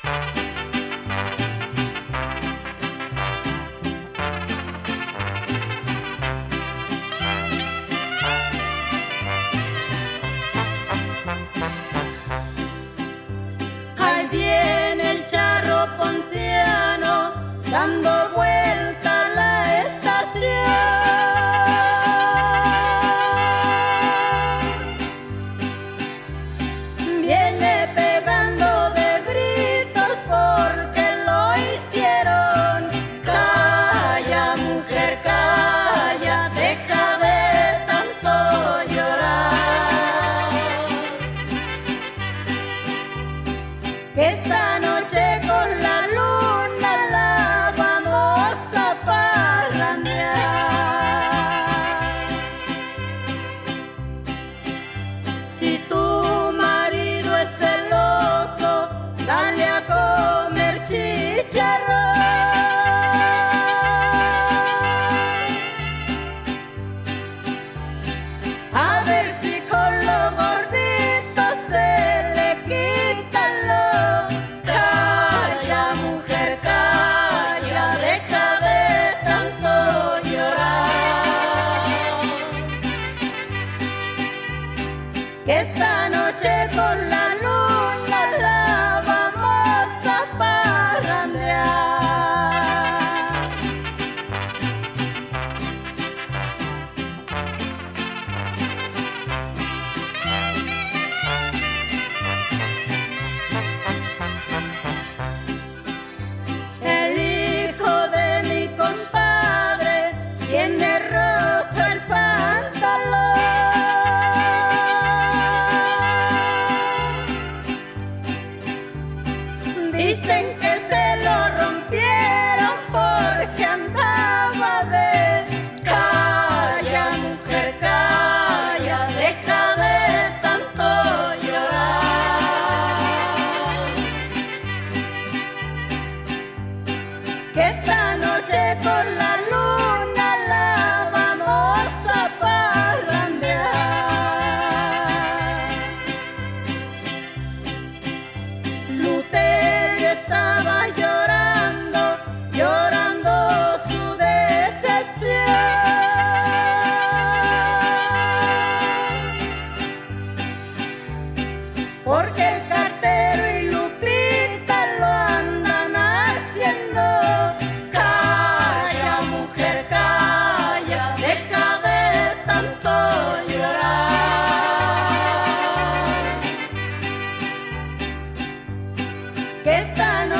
Ahí viene el charro ponciano dando vuelta a la estación. Viene pegando de gritos porque lo hicieron. Calla, mujer, calla, deja de tanto llorar. Que esta noche con la luna la vamos a parrandear. Si tu marido es celoso, dale a comer chicharrón. A ver si con lo gordito se le quita lo. Calla, mujer, calla, deja de tanto llorar. Que esta noche con la luna la vamos a parrandear. El hijo de mi compadre tiene roto el pantalón. Dicen que se lo rompieron porque andaba de. Calla, mujer, calla, deja de tanto llorar. Que esta noche con la luna la vamos a parrandear. Luterio estaba llorando, llorando su decepción. Porque el cartero y Lupita lo andan haciendo. Calla, mujer, calla, deja de tanto llorar. Que esta noche